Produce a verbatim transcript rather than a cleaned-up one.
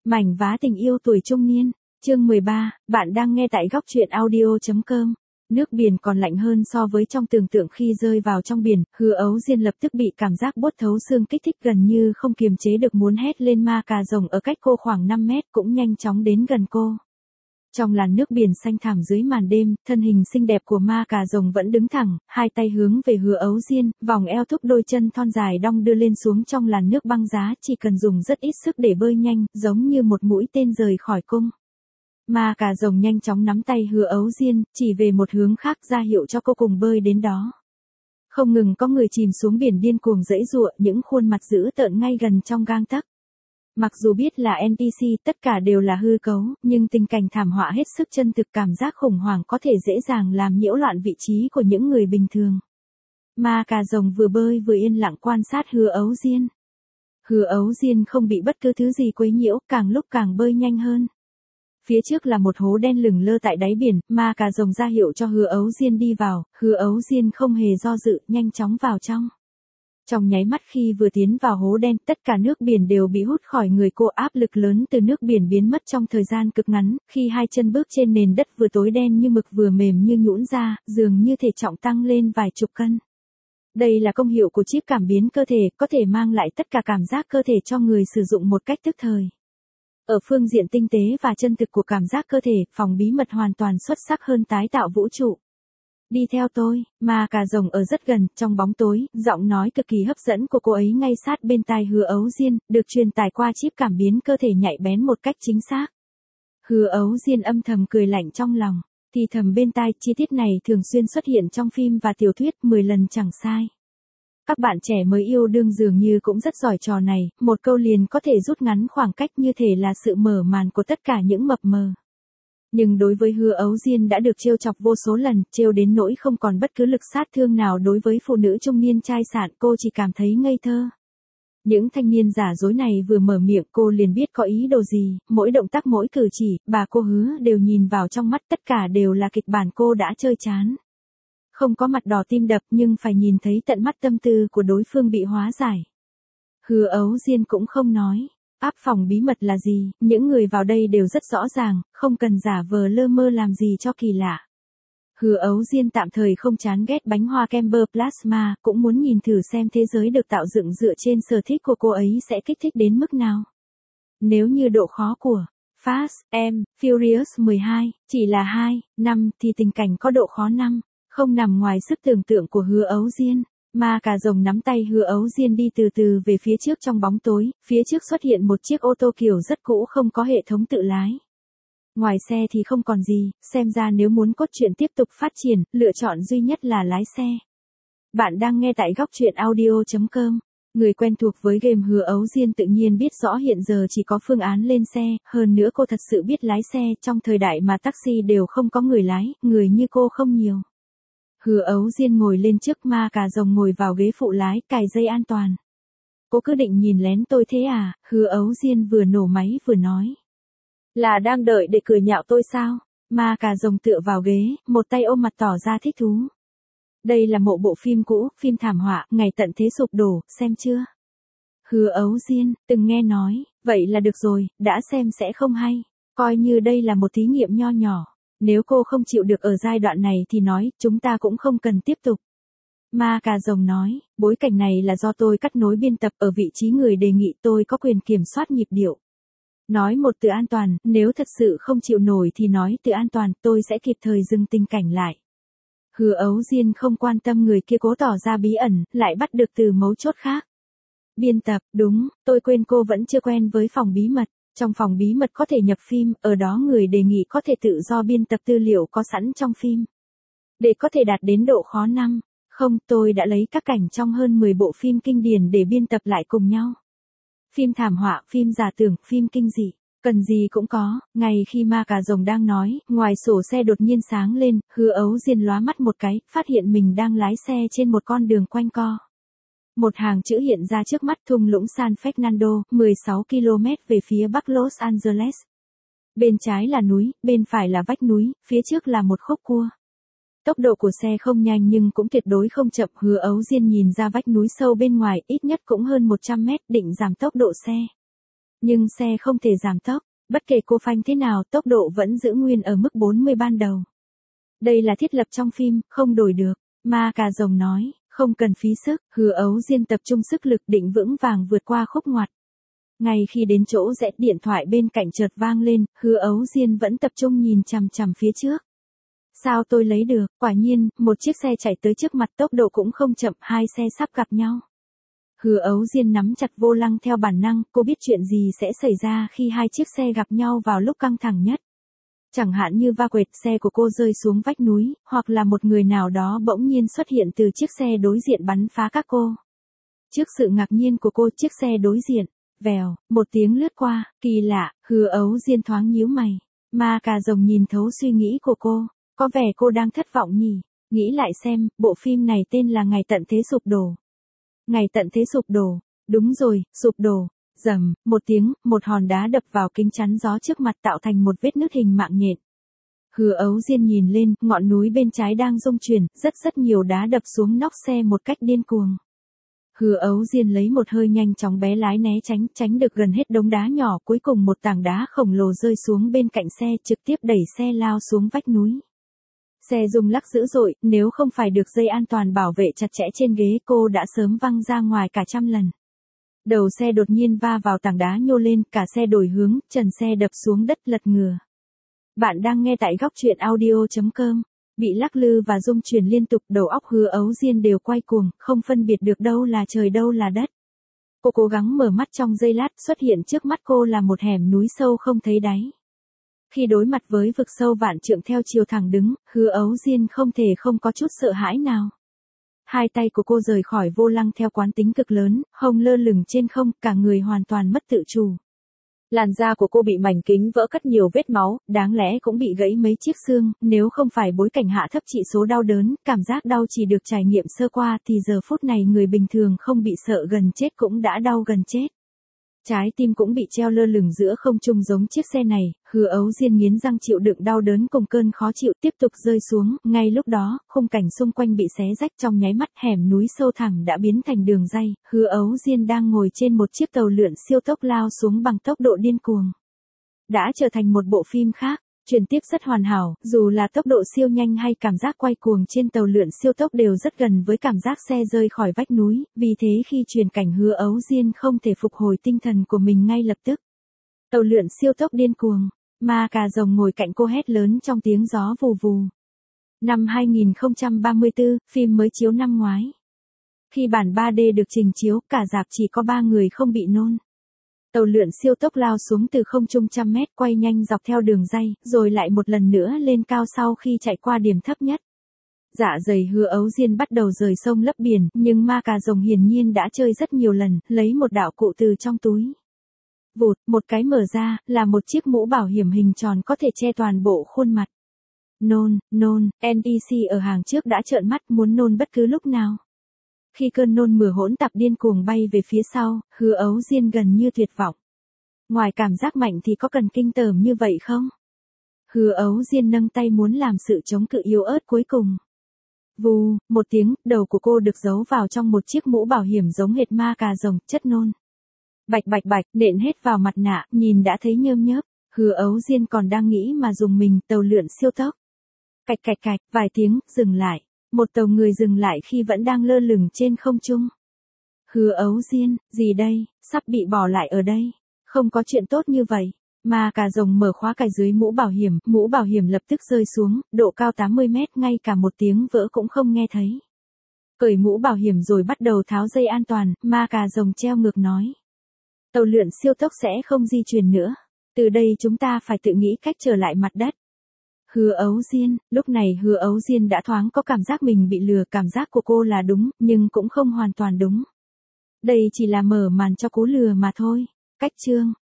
Mảnh vá tình yêu tuổi trung niên, chương mười ba, bạn đang nghe tại góc truyện audio.com. Nước biển còn lạnh hơn so với trong tưởng tượng khi rơi vào trong biển, Hứa Ấu Diên lập tức bị cảm giác buốt thấu xương kích thích gần như không kiềm chế được muốn hét lên. Ma cà rồng ở cách cô khoảng năm mét cũng nhanh chóng đến gần cô. Trong làn nước biển xanh thẳm dưới màn đêm, thân hình xinh đẹp của ma cà rồng vẫn đứng thẳng, hai tay hướng về Hứa Ấu Diên, vòng eo thúc đôi chân thon dài đong đưa lên xuống trong làn nước băng giá, chỉ cần dùng rất ít sức để bơi nhanh, giống như một mũi tên rời khỏi cung. Ma cà rồng nhanh chóng nắm tay Hứa Ấu Diên, chỉ về một hướng khác ra hiệu cho cô cùng bơi đến đó. Không ngừng có người chìm xuống biển điên cuồng giãy giụa, những khuôn mặt dữ tợn ngay gần trong gang tấc. Mặc dù biết là en pê xê, tất cả đều là hư cấu, nhưng tình cảnh thảm họa hết sức chân thực, cảm giác khủng hoảng có thể dễ dàng làm nhiễu loạn vị trí của những người bình thường. Ma cà rồng vừa bơi vừa yên lặng quan sát Hứa Ấu Diên. Hứa Ấu Diên không bị bất cứ thứ gì quấy nhiễu, càng lúc càng bơi nhanh hơn. Phía trước là một hố đen lửng lơ tại đáy biển, ma cà rồng ra hiệu cho Hứa Ấu Diên đi vào, Hứa Ấu Diên không hề do dự, nhanh chóng vào trong. Trong nháy mắt khi vừa tiến vào hố đen, tất cả nước biển đều bị hút khỏi người cô, áp lực lớn từ nước biển biến mất trong thời gian cực ngắn, khi hai chân bước trên nền đất vừa tối đen như mực vừa mềm như nhũn ra, dường như thể trọng tăng lên vài chục cân. Đây là công hiệu của chip cảm biến cơ thể, có thể mang lại tất cả cảm giác cơ thể cho người sử dụng một cách tức thời. Ở phương diện tinh tế và chân thực của cảm giác cơ thể, phòng bí mật hoàn toàn xuất sắc hơn tái tạo vũ trụ. Đi theo tôi, ma cà rồng ở rất gần, trong bóng tối, giọng nói cực kỳ hấp dẫn của cô ấy ngay sát bên tai Hứa Ấu Diên, được truyền tải qua chip cảm biến cơ thể nhạy bén một cách chính xác. Hứa Ấu Diên âm thầm cười lạnh trong lòng, thì thầm bên tai, chi tiết này thường xuyên xuất hiện trong phim và tiểu thuyết, mười lần chẳng sai. Các bạn trẻ mới yêu đương dường như cũng rất giỏi trò này, một câu liền có thể rút ngắn khoảng cách, như thể là sự mở màn của tất cả những mập mờ. Nhưng đối với Hứa Ấu Diên đã được trêu chọc vô số lần, trêu đến nỗi không còn bất cứ lực sát thương nào đối với phụ nữ trung niên chai sạn, cô chỉ cảm thấy ngây thơ. Những thanh niên giả dối này vừa mở miệng cô liền biết có ý đồ gì, mỗi động tác mỗi cử chỉ, bà cô Hứa đều nhìn vào trong mắt, tất cả đều là kịch bản cô đã chơi chán. Không có mặt đỏ tim đập nhưng phải nhìn thấy tận mắt tâm tư của đối phương bị hóa giải. Hứa Ấu Diên cũng không nói. Áp phòng bí mật là gì, những người vào đây đều rất rõ ràng, không cần giả vờ lơ mơ làm gì cho kỳ lạ. Hứa Ấu Diên tạm thời không chán ghét bánh hoa Kember Plasma, cũng muốn nhìn thử xem thế giới được tạo dựng dựa trên sở thích của cô ấy sẽ kích thích đến mức nào. Nếu như độ khó của Fast and Furious mười hai chỉ là hai, năm thì tình cảnh có độ khó năm, không nằm ngoài sức tưởng tượng của Hứa Ấu Diên. Ma cà rồng nắm tay Hứa Ấu Diên đi từ từ về phía trước trong bóng tối, phía trước xuất hiện một chiếc ô tô kiểu rất cũ không có hệ thống tự lái. Ngoài xe thì không còn gì, xem ra nếu muốn cốt truyện tiếp tục phát triển, lựa chọn duy nhất là lái xe. Bạn đang nghe tại góc truyện audio.com. Người quen thuộc với game Hứa Ấu Diên tự nhiên biết rõ hiện giờ chỉ có phương án lên xe, hơn nữa cô thật sự biết lái xe, trong thời đại mà taxi đều không có người lái, người như cô không nhiều. Hứa Ấu Diên ngồi lên trước, ma cà rồng ngồi vào ghế phụ lái, cài dây an toàn. Cô cứ định nhìn lén tôi thế à? Hứa Ấu Diên vừa nổ máy vừa nói. Là đang đợi để cười nhạo tôi sao? Ma cà rồng tựa vào ghế, một tay ôm mặt tỏ ra thích thú. Đây là một bộ phim cũ, phim thảm họa, ngày tận thế sụp đổ, xem chưa? Hứa Ấu Diên, từng nghe nói, vậy là được rồi, đã xem sẽ không hay. Coi như đây là một thí nghiệm nho nhỏ. Nếu cô không chịu được ở giai đoạn này thì nói, chúng ta cũng không cần tiếp tục. Ma cà rồng nói, bối cảnh này là do tôi cắt nối biên tập, ở vị trí người đề nghị tôi có quyền kiểm soát nhịp điệu. Nói một từ an toàn, nếu thật sự không chịu nổi thì nói từ an toàn, tôi sẽ kịp thời dừng tình cảnh lại. Hứa Ấu Diên không quan tâm người kia cố tỏ ra bí ẩn, lại bắt được từ mấu chốt khác. Biên tập, đúng, tôi quên cô vẫn chưa quen với phòng bí mật. Trong phòng bí mật có thể nhập phim, ở đó người đề nghị có thể tự do biên tập tư liệu có sẵn trong phim. Để có thể đạt đến độ khó năm, không, tôi đã lấy các cảnh trong hơn mười bộ phim kinh điển để biên tập lại cùng nhau. Phim thảm họa, phim giả tưởng, phim kinh dị, cần gì cũng có. Ngay khi ma cà rồng đang nói, ngoài sổ xe đột nhiên sáng lên, Hứa Ấu Diên lóa mắt một cái, phát hiện mình đang lái xe trên một con đường quanh co. Một hàng chữ hiện ra trước mắt, thung lũng San Fernando, mười sáu ki lô mét về phía bắc Los Angeles. Bên trái là núi, bên phải là vách núi, phía trước là một khúc cua. Tốc độ của xe không nhanh nhưng cũng tuyệt đối không chậm. Hứa Ấu Diên nhìn ra vách núi sâu bên ngoài, ít nhất cũng hơn một trăm mét, định giảm tốc độ xe. Nhưng xe không thể giảm tốc, bất kể cô phanh thế nào tốc độ vẫn giữ nguyên ở mức bốn mươi ban đầu. Đây là thiết lập trong phim, không đổi được. Ma cà rồng nói, không cần phí sức, Hứa Ấu Diên tập trung sức lực định vững vàng vượt qua khúc ngoặt. Ngay khi đến chỗ rẽ điện thoại bên cạnh chợt vang lên, Hứa Ấu Diên vẫn tập trung nhìn chằm chằm phía trước. Sao tôi lấy được, quả nhiên, một chiếc xe chạy tới trước mặt tốc độ cũng không chậm, hai xe sắp gặp nhau. Hứa Ấu Diên nắm chặt vô lăng theo bản năng, cô biết chuyện gì sẽ xảy ra khi hai chiếc xe gặp nhau vào lúc căng thẳng nhất. Chẳng hạn như va quệt xe của cô rơi xuống vách núi, hoặc là một người nào đó bỗng nhiên xuất hiện từ chiếc xe đối diện bắn phá các cô. Trước sự ngạc nhiên của cô, chiếc xe đối diện, vèo, một tiếng lướt qua, kỳ lạ, Hứa Ấu Diên thoáng nhíu mày. Ma cà rồng nhìn thấu suy nghĩ của cô, có vẻ cô đang thất vọng nhỉ, nghĩ lại xem, bộ phim này tên là Ngày tận thế sụp đổ. Ngày tận thế sụp đổ, đúng rồi, sụp đổ. Rầm, một tiếng, một hòn đá đập vào kính chắn gió trước mặt tạo thành một vết nứt hình mạng nhện. Hứa Ấu Diên nhìn lên, ngọn núi bên trái đang rung chuyển, rất rất nhiều đá đập xuống nóc xe một cách điên cuồng. Hứa Ấu Diên lấy một hơi nhanh chóng bé lái né tránh, tránh được gần hết đống đá nhỏ, cuối cùng một tảng đá khổng lồ rơi xuống bên cạnh xe, trực tiếp đẩy xe lao xuống vách núi. Xe rung lắc dữ dội, nếu không phải được dây an toàn bảo vệ chặt chẽ trên ghế, cô đã sớm văng ra ngoài cả trăm lần. Đầu xe đột nhiên va vào tảng đá nhô lên, cả xe đổi hướng, trần xe đập xuống đất lật ngửa. Bạn đang nghe tại góc truyện audio chấm com. Bị lắc lư và rung chuyển liên tục, đầu óc Hứa Ấu Diên đều quay cuồng, không phân biệt được đâu là trời đâu là đất. Cô cố gắng mở mắt trong giây lát, xuất hiện trước mắt cô là một hẻm núi sâu không thấy đáy. Khi đối mặt với vực sâu vạn trượng theo chiều thẳng đứng, Hứa Ấu Diên không thể không có chút sợ hãi nào. Hai tay của cô rời khỏi vô lăng theo quán tính cực lớn, hông lơ lửng trên không, cả người hoàn toàn mất tự chủ. Làn da của cô bị mảnh kính vỡ cắt nhiều vết máu, đáng lẽ cũng bị gãy mấy chiếc xương, nếu không phải bối cảnh hạ thấp chỉ số đau đớn, cảm giác đau chỉ được trải nghiệm sơ qua thì giờ phút này người bình thường không bị sợ gần chết cũng đã đau gần chết. Trái tim cũng bị treo lơ lửng giữa không trung giống chiếc xe này, Hứa Ấu Diên nghiến răng chịu đựng đau đớn cùng cơn khó chịu tiếp tục rơi xuống, ngay lúc đó, khung cảnh xung quanh bị xé rách trong nháy mắt, hẻm núi sâu thẳm đã biến thành đường ray, Hứa Ấu Diên đang ngồi trên một chiếc tàu lượn siêu tốc lao xuống bằng tốc độ điên cuồng. Đã trở thành một bộ phim khác. Chuyển tiếp rất hoàn hảo, dù là tốc độ siêu nhanh hay cảm giác quay cuồng trên tàu lượn siêu tốc đều rất gần với cảm giác xe rơi khỏi vách núi, vì thế khi chuyển cảnh Hứa Ấu Diên không thể phục hồi tinh thần của mình ngay lập tức. Tàu lượn siêu tốc điên cuồng, ma cà rồng ngồi cạnh cô hét lớn trong tiếng gió vù vù. Năm hai nghìn không trăm ba mươi tư, phim mới chiếu năm ngoái. Khi bản ba D được trình chiếu, cả rạp chỉ có ba người không bị nôn. Tàu lượn siêu tốc lao xuống từ không trung trăm mét, quay nhanh dọc theo đường ray, rồi lại một lần nữa lên cao sau khi chạy qua điểm thấp nhất. Dạ dày Hứa Ấu Diên bắt đầu rời sông lấp biển, nhưng ma cà rồng hiển nhiên đã chơi rất nhiều lần, lấy một đạo cụ từ trong túi. Vụt, một cái mở ra, là một chiếc mũ bảo hiểm hình tròn có thể che toàn bộ khuôn mặt. Nôn, nôn, en pê xê ở hàng trước đã trợn mắt muốn nôn bất cứ lúc nào. Khi cơn nôn mửa hỗn tạp điên cuồng bay về phía sau, Hứa Ấu Diên gần như tuyệt vọng. Ngoài cảm giác mạnh thì có cần kinh tởm như vậy không? Hứa Ấu Diên nâng tay muốn làm sự chống cự yếu ớt cuối cùng. Vù, một tiếng, đầu của cô được giấu vào trong một chiếc mũ bảo hiểm giống hệt ma cà rồng, chất nôn. Bạch bạch bạch, nện hết vào mặt nạ, nhìn đã thấy nhơm nhớp. Hứa Ấu Diên còn đang nghĩ mà dùng mình, tàu lượn siêu tốc. Cạch cạch cạch, vài tiếng, dừng lại. Một tàu người dừng lại khi vẫn đang lơ lửng trên không trung. Hứa Ấu Diên, gì đây, sắp bị bỏ lại ở đây. Không có chuyện tốt như vậy. Ma cà rồng mở khóa cài dưới mũ bảo hiểm, mũ bảo hiểm lập tức rơi xuống, độ cao tám mươi mét, ngay cả một tiếng vỡ cũng không nghe thấy. Cởi mũ bảo hiểm rồi bắt đầu tháo dây an toàn, ma cà rồng treo ngược nói. Tàu lượn siêu tốc sẽ không di chuyển nữa. Từ đây chúng ta phải tự nghĩ cách trở lại mặt đất. Hứa Ấu Diên, lúc này Hứa Ấu Diên đã thoáng có cảm giác mình bị lừa, cảm giác của cô là đúng, nhưng cũng không hoàn toàn đúng. Đây chỉ là mở màn cho cú lừa mà thôi. Cách chương,